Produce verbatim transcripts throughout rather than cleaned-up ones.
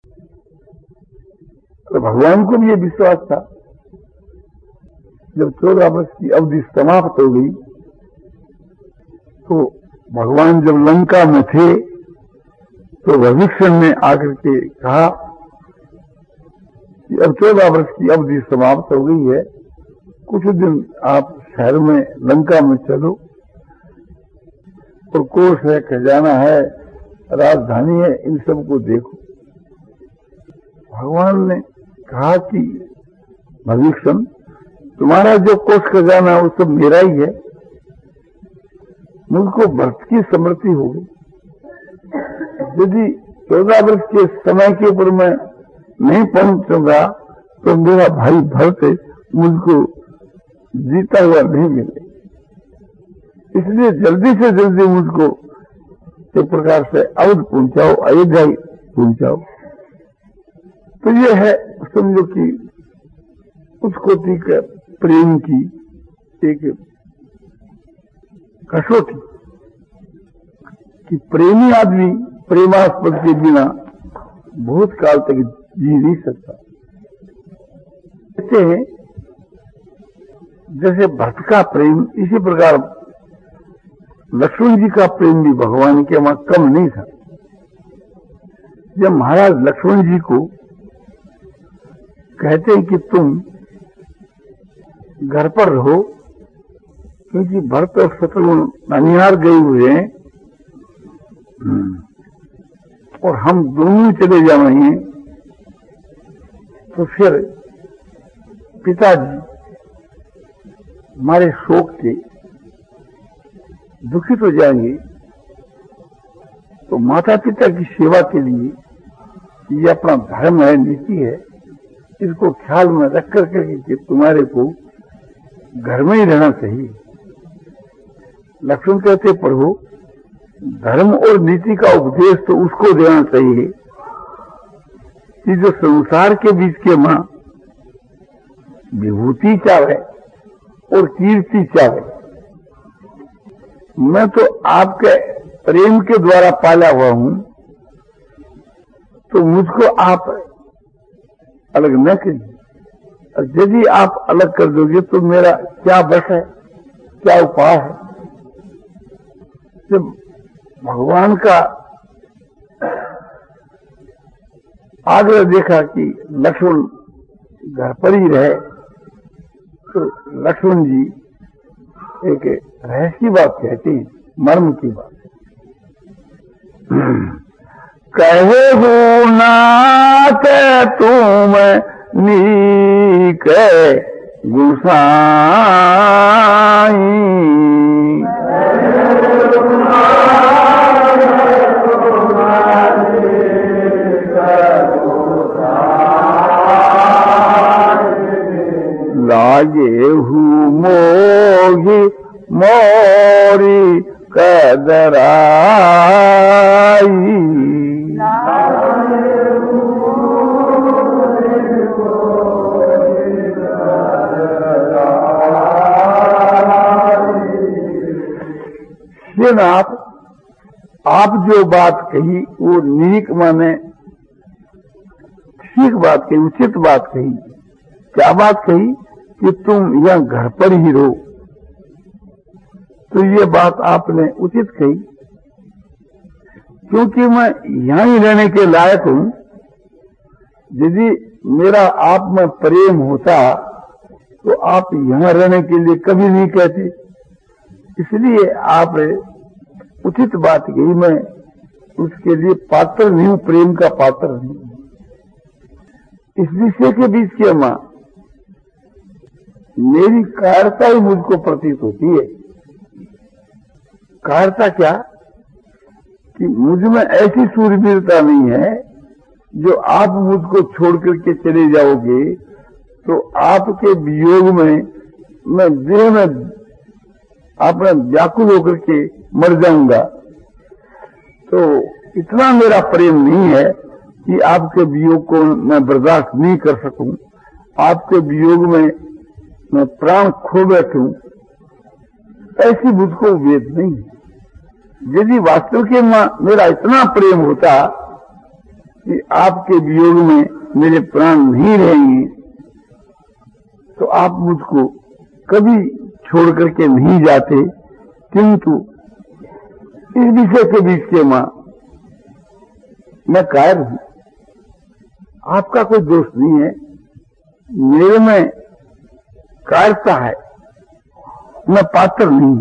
तो भगवान को भी ये विश्वास था। जब चौदह वर्ष की अवधि समाप्त हो गई तो भगवान जब लंका में थे तो विभीषण ने आकर के कहा कि अब चौदह वर्ष की अवधि समाप्त हो गई है, कुछ दिन आप शहर में लंका में चलो और कोष है, खजाना है, राजधानी है, इन सब को देखो। भगवान ने कहा कि विभीषण, तुम्हारा जो कोष खजाना है वो सब मेरा ही है, मुझको भक्त की समृद्धि हो गई। यदि चौदह वर्ष के समय के ऊपर मैं नहीं पहुंचूंगा तो मेरा भाई भरत मुझको जीता हुआ नहीं मिले, इसलिए जल्दी से जल्दी मुझको एक प्रकार से अवध पहुंचाओ, अयोध्या पहुंचाओ। तो ये है समझो कि उस कोटि के प्रेम की एक कसौटी कि प्रेमी आदमी प्रेमास्पद के बिना बहुत काल तक जी नहीं सकता। कहते हैं जैसे भक्त का प्रेम, इसी प्रकार लक्ष्मण जी का प्रेम भी भगवान के वहां कम नहीं था। जब महाराज लक्ष्मण जी को कहते हैं कि तुम घर पर रहो, क्योंकि भरत और शत्रुघ्न ननिहाल गए हुए हैं और हम दोनों चले जाएंगे, तो फिर पिताजी हमारे शोक के दुखित हो जाएंगे। तो माता पिता की सेवा के लिए ये अपना धर्म है, नीति है, इसको ख्याल में रख कर के तुम्हारे को घर में ही रहना चाहिए। लक्ष्मण कहते प्रभु, धर्म और नीति का उपदेश तो उसको देना चाहिए कि जो संसार के बीच के मां विभूति चाहे और कीर्ति चाहे। मैं तो आपके प्रेम के द्वारा पाला हुआ हूं, तो मुझको आप अलग न करिए। और यदि आप अलग कर दोगे तो मेरा क्या बस है, क्या उपाय है। जब भगवान का आग्रह देखा कि लक्ष्मण घर पर ही रहे, तो लक्ष्मण जी एक रहस्य की बात कहते हैं, मर्म की बात। कहे हो नाथ तुम नीक गुसाई, लागे हूँ मोगी मोरी कदराई। नाथ, आप जो बात कही वो नीक माने ठीक बात कही, उचित बात कही। क्या बात कही कि तुम यहां घर पर ही रहो, तो ये बात आपने उचित कही, क्योंकि मैं यहां ही रहने के लायक हूं। यदि मेरा आप में प्रेम होता तो आप यहां रहने के लिए कभी नहीं कहते, इसलिए आप उचित बात कही। मैं उसके लिए पात्र नहीं हूं, प्रेम का पात्र नहीं। इस विषय के बीच की मां मेरी कायरता ही मुझको प्रतीत होती है। कायरता क्या कि मुझ में ऐसी सूरवीरता नहीं है, जो आप मुझको छोड़ करके चले जाओगे तो आपके वियोग में मैं देह में आपने व्याकुल होकर के मर जाऊंगा। तो इतना मेरा प्रेम नहीं है कि आपके वियोग को मैं बर्दाश्त नहीं कर सकूं, आपके वियोग में मैं प्राण खो बैठूं, ऐसी मुझको वेद नहीं है। यदि वास्तव के मेरा इतना प्रेम होता कि आपके वियोग में मेरे प्राण नहीं रहेंगे, तो आप मुझको कभी छोड़ करके नहीं जाते। किंतु इस विषय के बीच के मां मैं कायर हूं, आपका कोई दोष नहीं है, मेरे में कायरता है, मैं पात्र नहीं।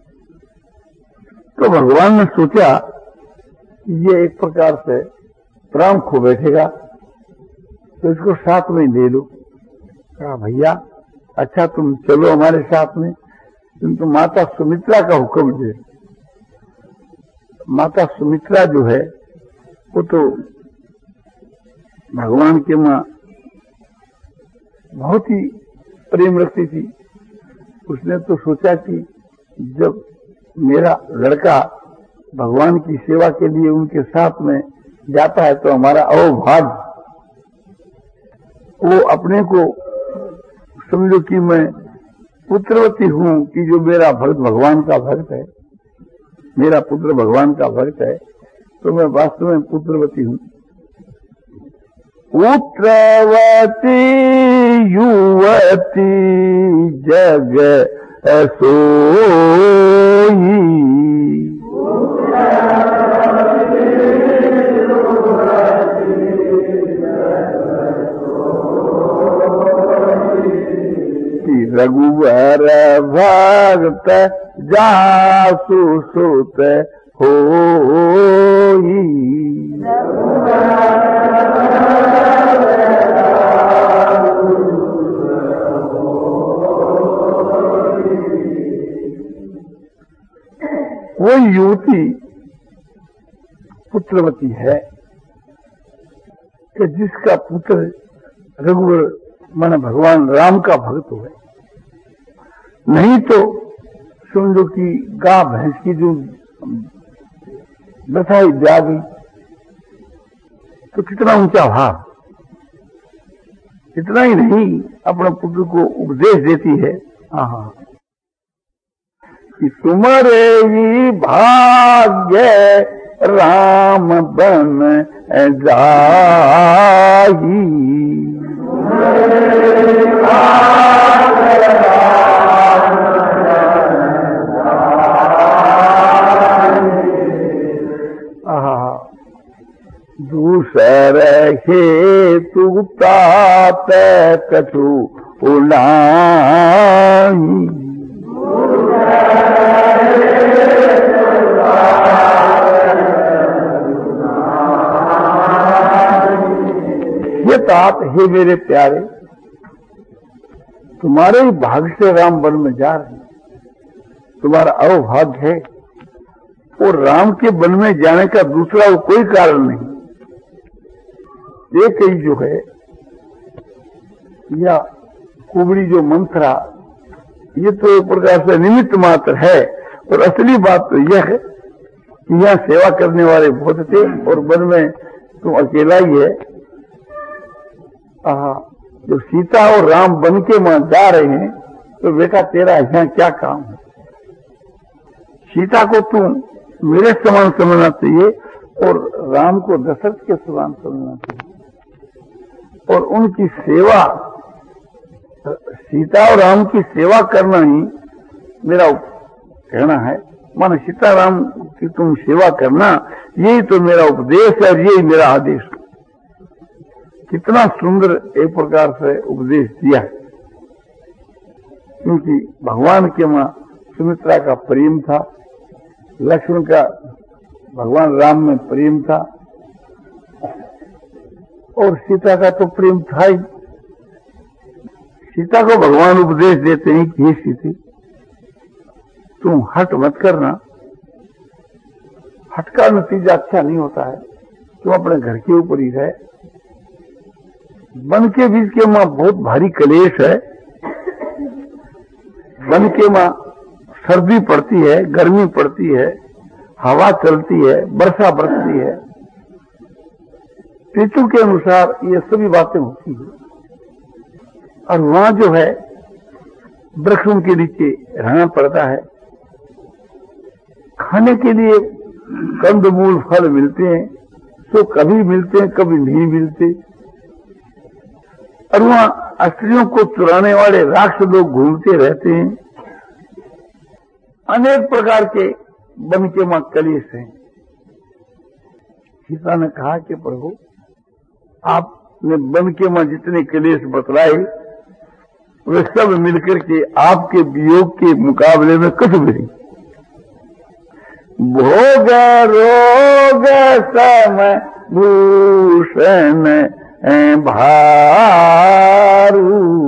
तो भगवान ने सोचा ये एक प्रकार से प्राण खो बैठेगा, तो इसको साथ में ले लो। कहा भैया अच्छा तुम चलो हमारे साथ में, किंतु माता सुमित्रा का हुक्म दे। माता सुमित्रा जो है वो तो भगवान के मां बहुत ही प्रेम रखती थी। उसने तो सोचा कि जब मेरा लड़का भगवान की सेवा के लिए उनके साथ में जाता है तो हमारा अवभाग्य, वो अपने को समझो कि मैं पुत्रवती हूं कि जो मेरा भक्त भगवान का भक्त है, मेरा पुत्र भगवान का भक्त है, तो मैं वास्तव में पुत्रवती हूं। पुत्रवती युवती जग सोई, रघुवर भक्त जासु सुत होई। वो युवती पुत्रवती है कि जिसका पुत्र रघुवर माने भगवान राम का भक्त हुए। नहीं तो समझो कि गाय भैंस की जो बसाई ब्या गई तो कितना ऊंचा भाव। इतना ही नहीं अपने पुत्र को उपदेश देती है, हाँ कि तुम्हारे ही भाग्य राम बन जाही। दूसर हेतु तात कछु उलाही। ये तात हे मेरे प्यारे, तुम्हारे ही भाग्य से राम वन में जा रहे हैं, तुम्हारा अवभाग्य है। और राम के वन में जाने का दूसरा कोई कारण नहीं। एक ही जो है या कुबड़ी जो मंत्रा, ये तो एक प्रकार से निमित्त मात्र है, और असली बात तो यह है कि यहाँ सेवा करने वाले बहुत थे और वन में तुम अकेला ही है। आहा, जब सीता और राम बन के वहां जा रहे हैं तो बेटा तेरा यहाँ क्या काम है? सीता को तुम मेरे समान समझना चाहिए और राम को दशरथ के समान समझना चाहिए। और उनकी सेवा, सीता और राम की सेवा करना ही मेरा कहना है। मानो सीता राम की तुम सेवा करना, यही तो मेरा उपदेश है, यही मेरा आदेश है। कितना सुंदर एक प्रकार से उपदेश दिया है, क्योंकि भगवान के मां सुमित्रा का प्रेम था, लक्ष्मण का भगवान राम में प्रेम था, और सीता का तो प्रेम था ही। सीता को भगवान उपदेश देते हैं कि हे सीते, तुम हट मत करना, हट का नतीजा अच्छा नहीं होता है, तुम अपने घर के ऊपर ही रहे। वन के बीच के मां बहुत भारी कलेश है। वन के मां सर्दी पड़ती है, गर्मी पड़ती है, हवा चलती है, वर्षा बरसती है, ऋतु के अनुसार ये सभी बातें होती है। और वहां जो है वृक्षों के नीचे रहना पड़ता है, खाने के लिए कंदमूल फल मिलते हैं, तो कभी मिलते हैं, कभी नहीं मिलते। और वहां स्त्रियों को चुराने वाले राक्षस लोग घूमते रहते हैं। अनेक प्रकार के वन के मां कलेश हैं। सीता ने कहा कि प्रभु, आपने वन के मां जितने कलेश बतलाए वे सब मिलकर के आपके वियोग के मुकाबले में कुछ भी नहीं। भोग रोग समय भूषण भारू,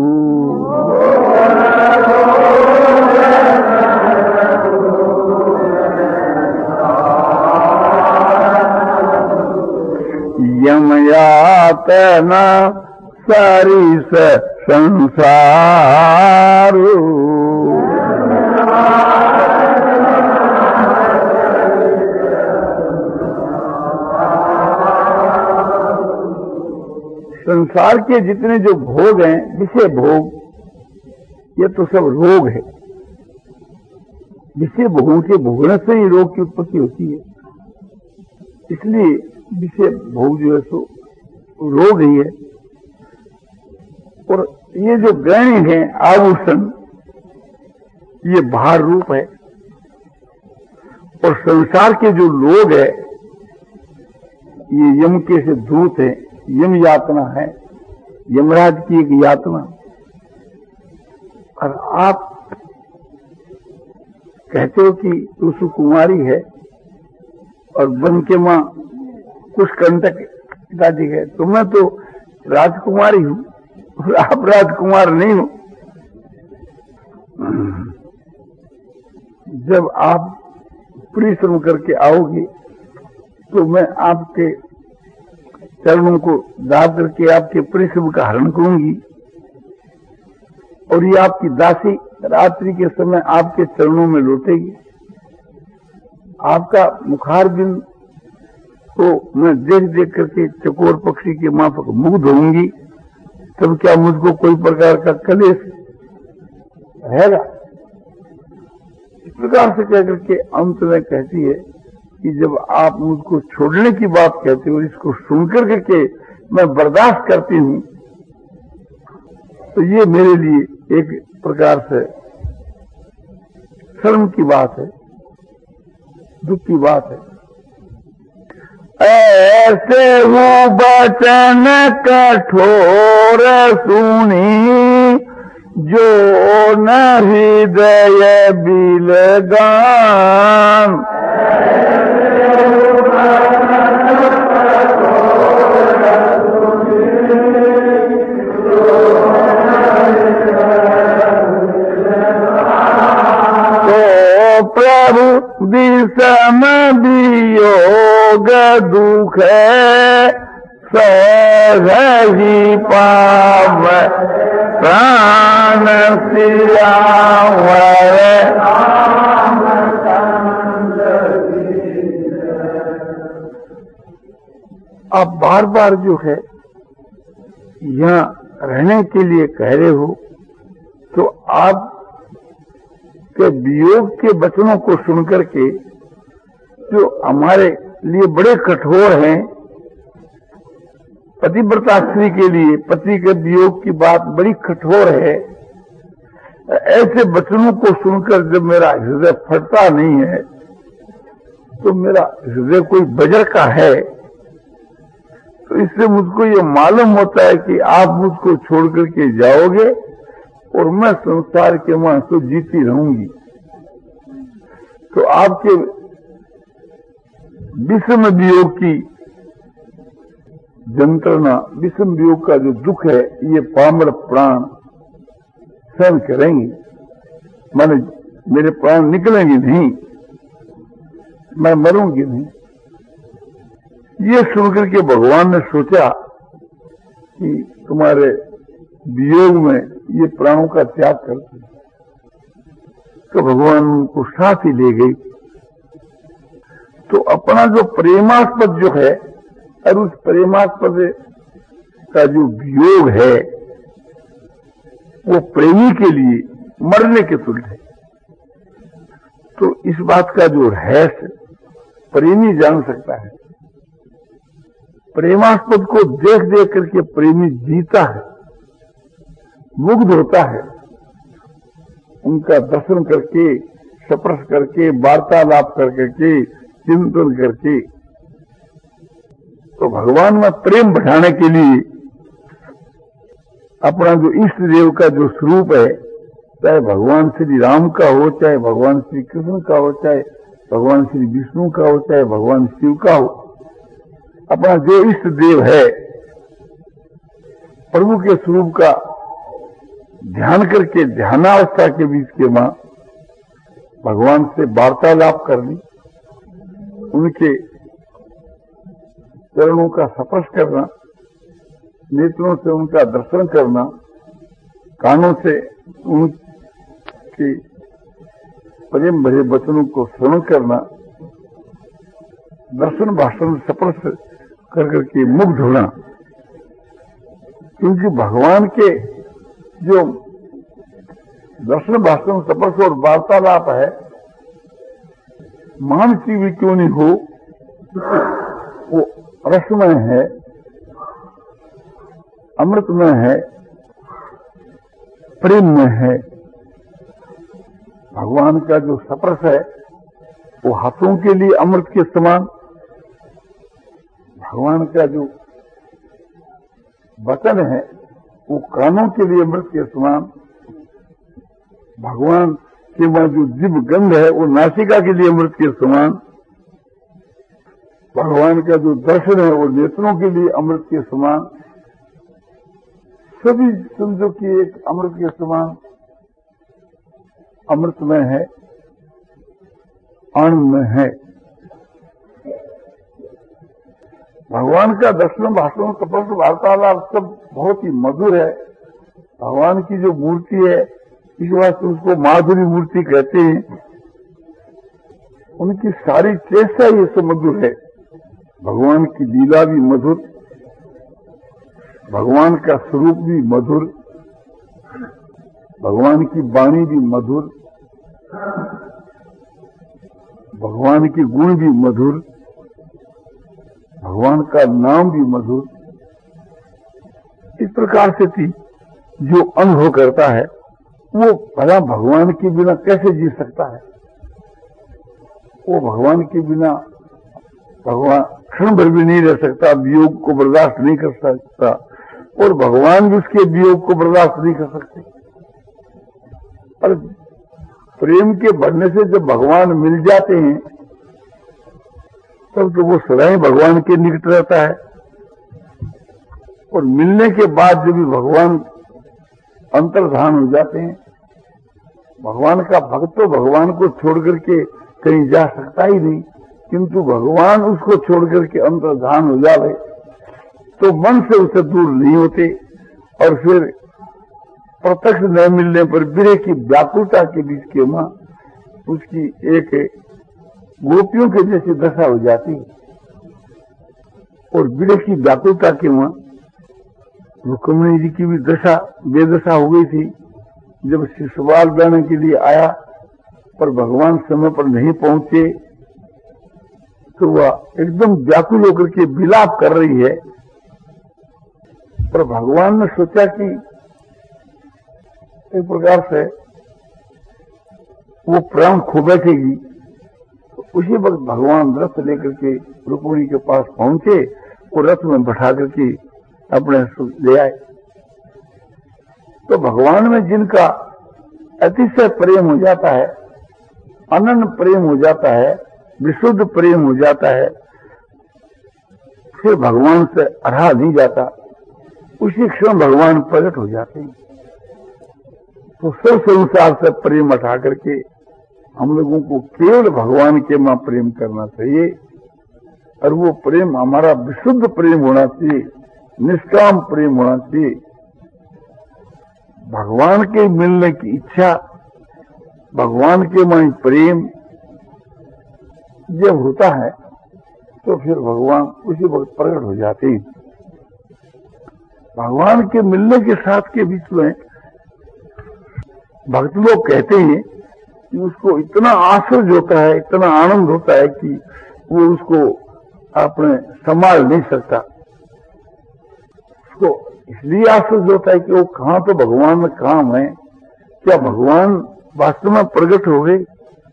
यम यातना सरिस संसार। संसार के जितने जो भोग हैं, विषय भोग, ये तो सब रोग है। विषय भोगों के भोगने से ही रोग की उत्पत्ति होती है। इसलिए विषय भोग जो है सो रोग ही है। और ये जो गहने हैं आभूषण, ये भार रूप है। और संसार के जो लोग है, ये यम के से दूत है। यम यातना है, यमराज की एक यातना। और आप कहते हो कि तू सुकुमारी है और वन के मां कुछ कंटक पिताजी है, तो मैं तो राजकुमारी हूं और आप राजकुमार नहीं हो। जब आप परिश्रम करके आओगे तो मैं आपके चरणों को दाब करके आपके परिश्रम का हरण करूंगी। और ये आपकी दासी रात्रि के समय आपके चरणों में लौटेगी। आपका मुखारबिंद तो मैं देख देख करके चकोर पक्षी के माफक मुग्ध होंगी। तब क्या मुझको कोई प्रकार का कलेश रहेगा? इस प्रकार से कहकर के अंत में कहती है कि जब आप मुझको छोड़ने की बात कहते हो, इसको सुनकर करके मैं बर्दाश्त करती हूं, तो ये मेरे लिए एक प्रकार से शर्म की बात है, दुख की बात है। ऐसे वो बचन कठोर सुनी, जो न हृदय बिलगान। प्रभु विषम वियोग दुख सही पाव प्राण सियावर। आप बार बार जो है यहाँ रहने के लिए कह रहे हो, तो आप के वियोग के वचनों को सुनकर के जो हमारे लिए बड़े कठोर हैं, पतिव्रता स्त्री के लिए पति के वियोग की बात बड़ी कठोर है। ऐसे वचनों को सुनकर जब मेरा हृदय फटता नहीं है, तो मेरा हृदय कोई वज्र का है। तो इससे मुझको ये मालूम होता है कि आप मुझको छोड़ करके जाओगे और मैं संसार के मां तो जीती रहूंगी। तो आपके विषम वियोग की यंत्रणा, विषम वियोग का जो दुख है, ये पामर प्राण सहन करेंगे। माने मेरे प्राण निकलेंगे नहीं, मैं मरूंगी नहीं। ये सुनकर के भगवान ने सोचा कि तुम्हारे वियोग में ये प्राणों का त्याग करते, तो भगवान उनको साथ ही ले गई। तो अपना जो प्रेमास्पद जो है, और उस प्रेमास्पद का जो वियोग है, वो प्रेमी के लिए मरने के तुल्य है। तो इस बात का जो रहस्य प्रेमी जान सकता है। प्रेमास्पद को देख देख करके प्रेमी जीता है, मुग्ध होता है। उनका दर्शन करके, स्पर्श करके, वार्तालाप करके, चिंतन करके। तो भगवान में प्रेम बढ़ाने के लिए अपना जो इष्ट देव का जो स्वरूप है, चाहे भगवान श्री राम का हो, चाहे भगवान श्री कृष्ण का हो, चाहे भगवान श्री विष्णु का हो, चाहे भगवान शिव का हो, अपना जो इष्ट देव है प्रभु के स्वरूप का ध्यान करके ध्यानावस्था के बीच के मां भगवान से वार्तालाप करनी, उनके चरणों का स्पर्श करना, नेत्रों से उनका दर्शन करना, कानों से उनके प्रेम भरे वचनों को श्रवण करना, दर्शन भाषण स्पर्श कर करके मुग्ध होना। क्योंकि भगवान के जो दर्शन भाषण स्पर्श और वार्तालाप है, महान चीज क्यों नहीं हो, वो रसमय है, अमृतमय है, प्रेममय है। भगवान का जो स्पर्श है वो हाथों के लिए अमृत के समान, भगवान का जो वचन है वो कानों के लिए अमृत के समान, भगवान के वहां जो दिव्य गंध है वो नासिका के लिए अमृत के समान, भगवान का जो दर्शन है वो नेत्रों के लिए अमृत के समान, सभी समझो कि एक अमृत के समान अमृतमय है, आनंदमय है। भगवान का दर्शन भाषण स्पर्श वार्तालाप सब बहुत ही मधुर है। भगवान की जो मूर्ति है इस वास्ते उसको माधुरी मूर्ति कहते हैं। उनकी सारी चेष्टा ये सब मधुर है। भगवान की लीला भी मधुर, भगवान का स्वरूप भी मधुर, भगवान की वाणी भी मधुर, भगवान के गुण भी मधुर, भगवान का नाम भी मधुर। इस प्रकार से थी जो अनुभव करता है वो भला भगवान के बिना कैसे जी सकता है। वो भगवान के बिना भगवान क्षण भर भी नहीं रह सकता, वियोग को बर्दाश्त नहीं कर सकता, और भगवान भी उसके वियोग को बर्दाश्त नहीं कर सकते। और प्रेम के बढ़ने से जब भगवान मिल जाते हैं तब तो वो सदैव भगवान के निकट रहता है, और मिलने के बाद जब भी भगवान अंतर्धान हो जाते हैं, भगवान का भक्त तो भगवान को छोड़ करके कहीं जा सकता ही नहीं, किंतु भगवान उसको छोड़ करके अंतर्धान हो जाए तो मन से उसे दूर नहीं होते, और फिर प्रत्यक्ष न मिलने पर विरह की व्याकुलता के बीच के मां उसकी एक गोपियों के जैसी दशा हो जाती, और विरह की व्याकुलता के मां रुक्मिणी जी की भी दशा बेदशा हो गई थी। जब शिशुपाल लाने के लिए आया पर भगवान समय पर नहीं पहुंचे तो वह एकदम व्याकुल होकर के विलाप कर रही है, पर भगवान ने सोचा कि एक प्रकार से वो प्राण खो बैठेगी, तो उसी वक्त भगवान रथ लेकर के रुक्मिणी के पास पहुंचे और रथ में बैठा करके अपने ले आए। तो भगवान में जिनका अतिशय प्रेम हो जाता है, अनन्य प्रेम हो जाता है, विशुद्ध प्रेम हो जाता है, फिर भगवान से रहा नहीं जाता, उसी क्षण भगवान प्रकट हो जाते हैं। तो सब संसार से प्रेम हटा करके हम लोगों को केवल भगवान के मां प्रेम करना चाहिए, और वो प्रेम हमारा विशुद्ध प्रेम होना चाहिए, निष्काम प्रेम होना चाहिए। भगवान के मिलने की इच्छा, भगवान के मां प्रेम जब होता है तो फिर भगवान उसी वक्त प्रकट हो जाते हैं। भगवान के मिलने के साथ के बीच में भक्त लोग कहते हैं कि उसको इतना आश्चर्य होता है, इतना आनंद होता है कि वो उसको अपने संभाल नहीं सकता। उसको इसलिए आश्चर्य होता है कि वो कहाँ तो भगवान में काम है, क्या भगवान वास्तव में प्रकट हो गए।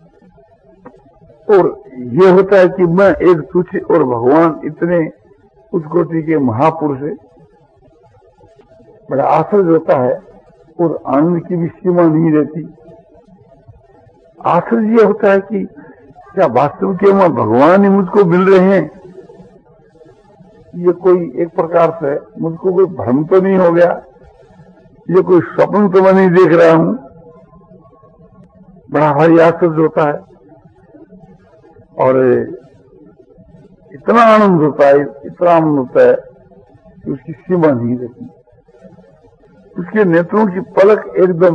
और ये होता है कि मैं एक तुच्छ और भगवान इतने उस कोटि के महापुरुष है, बड़ा आश्चर्य होता है। और आनंद की भी सीमा नहीं रहती। आश्चर्य ये होता है कि क्या वास्तव के वहां भगवान ही मुझको मिल रहे हैं। ये कोई एक प्रकार से मुझको कोई भ्रम तो नहीं हो गया, ये कोई स्वप्न तो मैं नहीं देख रहा हूं। बड़ा भारी आश्चर्य होता है और इतना आनंद होता है, इतना आनंद होता है कि उसकी सीमा नहीं रहती। उसके नेत्रों की पलक एकदम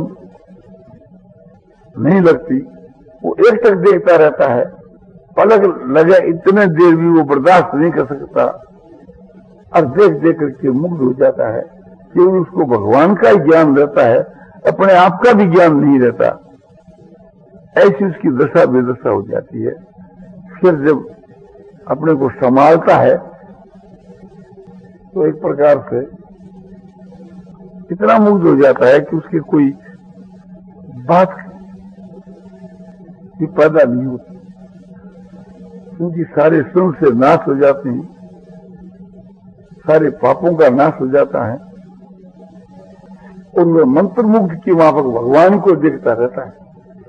नहीं लगती, वो एक टक देखता रहता है। पलक लगे इतने देर भी वो बर्दाश्त नहीं कर सकता और देख देख करके मुग्ध हो जाता है। केवल उसको भगवान का ही ज्ञान रहता है, अपने आप का भी ज्ञान नहीं रहता। ऐसी उसकी दशा बेदशा हो जाती है। फिर जब अपने को संभालता है तो एक प्रकार से इतना मुग्ध हो जाता है कि उसकी कोई बात भी पैदा नहीं होती, क्योंकि सारे श्रम से नाश हो जाते हैं, सारे पापों का नाश हो जाता है और वह मंत्र मुग्ध की माफक भगवान को देखता रहता है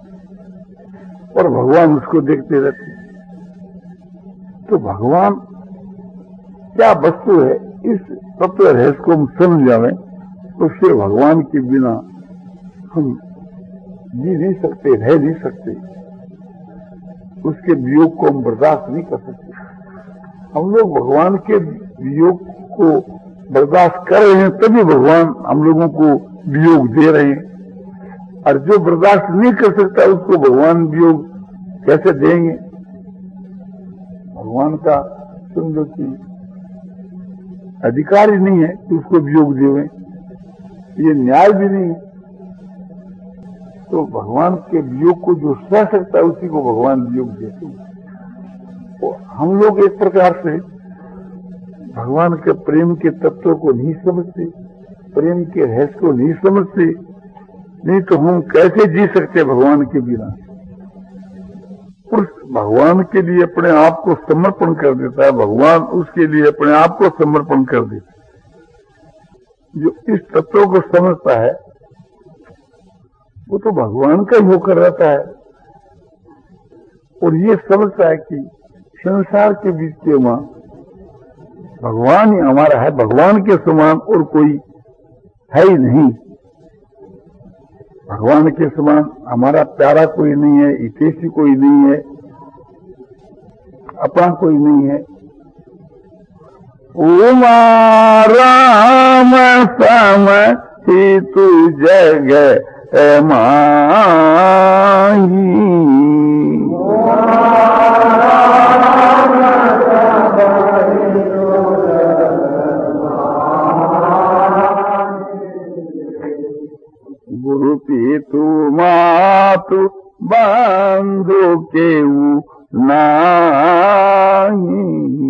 और भगवान उसको देखते रहते हैं। तो भगवान क्या वस्तु है, इस तत्व रहस्य को हम समझ जाएं तो फिर भगवान के बिना हम जी नहीं सकते, रह नहीं सकते, उसके वियोग को हम बर्दाश्त नहीं कर सकते। हम लोग भगवान के वियोग को बर्दाश्त कर रहे हैं, तभी भगवान हम लोगों को वियोग दे रहे हैं। और जो बर्दाश्त नहीं कर सकता उसको भगवान वियोग कैसे देंगे। भगवान का समझो कि अधिकार ही नहीं है कि उसको वियोग देवें, ये न्याय भी नहीं है। तो भगवान के वियोग को जो सह सकता है उसी को भगवान वियोग देते हैं। तो हम लोग एक प्रकार से भगवान के प्रेम के तत्व को नहीं समझते, प्रेम के रहस्य को नहीं समझते। नहीं तो हम कैसे जी सकते भगवान के बिना। पुरुष भगवान के लिए अपने आप को समर्पण कर देता है, भगवान उसके लिए अपने आप को समर्पण कर देता है। जो इस तत्व को समझता है वो तो भगवान का ही होकर रहता है और ये समझता है कि संसार के बीच के वहां भगवान ही हमारा है, भगवान के समान और कोई है ही नहीं। भगवान के समान हमारा प्यारा कोई नहीं है, हितैषी कोई नहीं है, अपना कोई नहीं है। उमा राम सम ही तू जग माही, गुरु पीतु मातु बंधु केऊ नाही,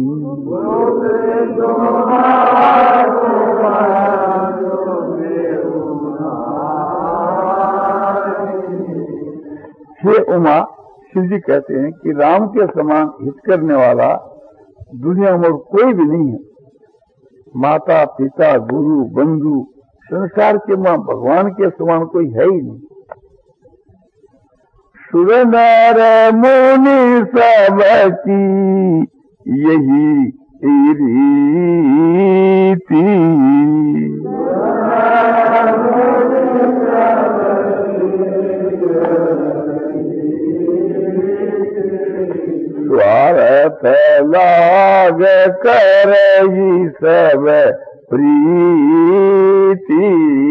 हे उमा, शिव जी कहते हैं कि राम के समान हित करने वाला दुनिया में कोई भी नहीं है। माता पिता गुरु बंधु संसार के मां भगवान के समान कोई है ही नहीं। सुर नर मुनि सब की यही रीति, स्वार्थ लाग करही सब प्रीति,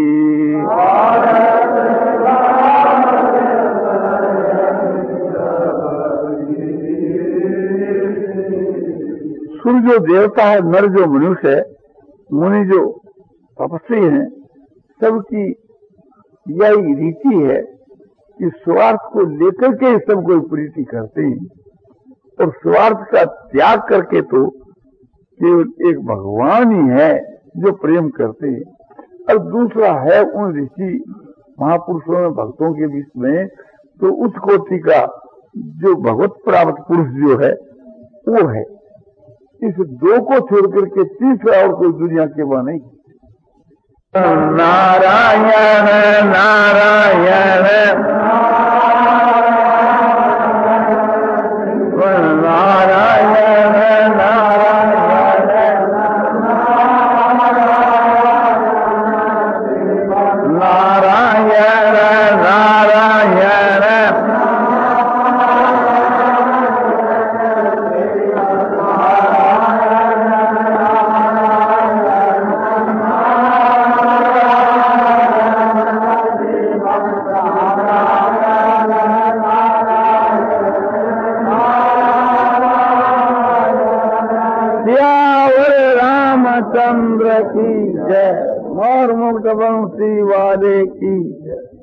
सुर जो देवता है, नर जो मनुष्य है, मुनि जो तपस्वी हैं, सबकी यही रीति है कि स्वार्थ को लेकर के सब कोई प्रीति करते हैं और स्वार्थ का त्याग करके तो केवल एक भगवान ही है जो प्रेम करते हैं, और दूसरा है उन ऋषि महापुरुषों में भक्तों के बीच में, तो उस कोटि का जो भगवत प्राप्त पुरुष जो है वो है। इस दो को छोड़ करके तीसरा और कोई दुनिया के वह नहीं। नारायण नारायण नारायण नारायण नारायण रामचंद्र की जय। और मुक्त बंसी वाले की जय।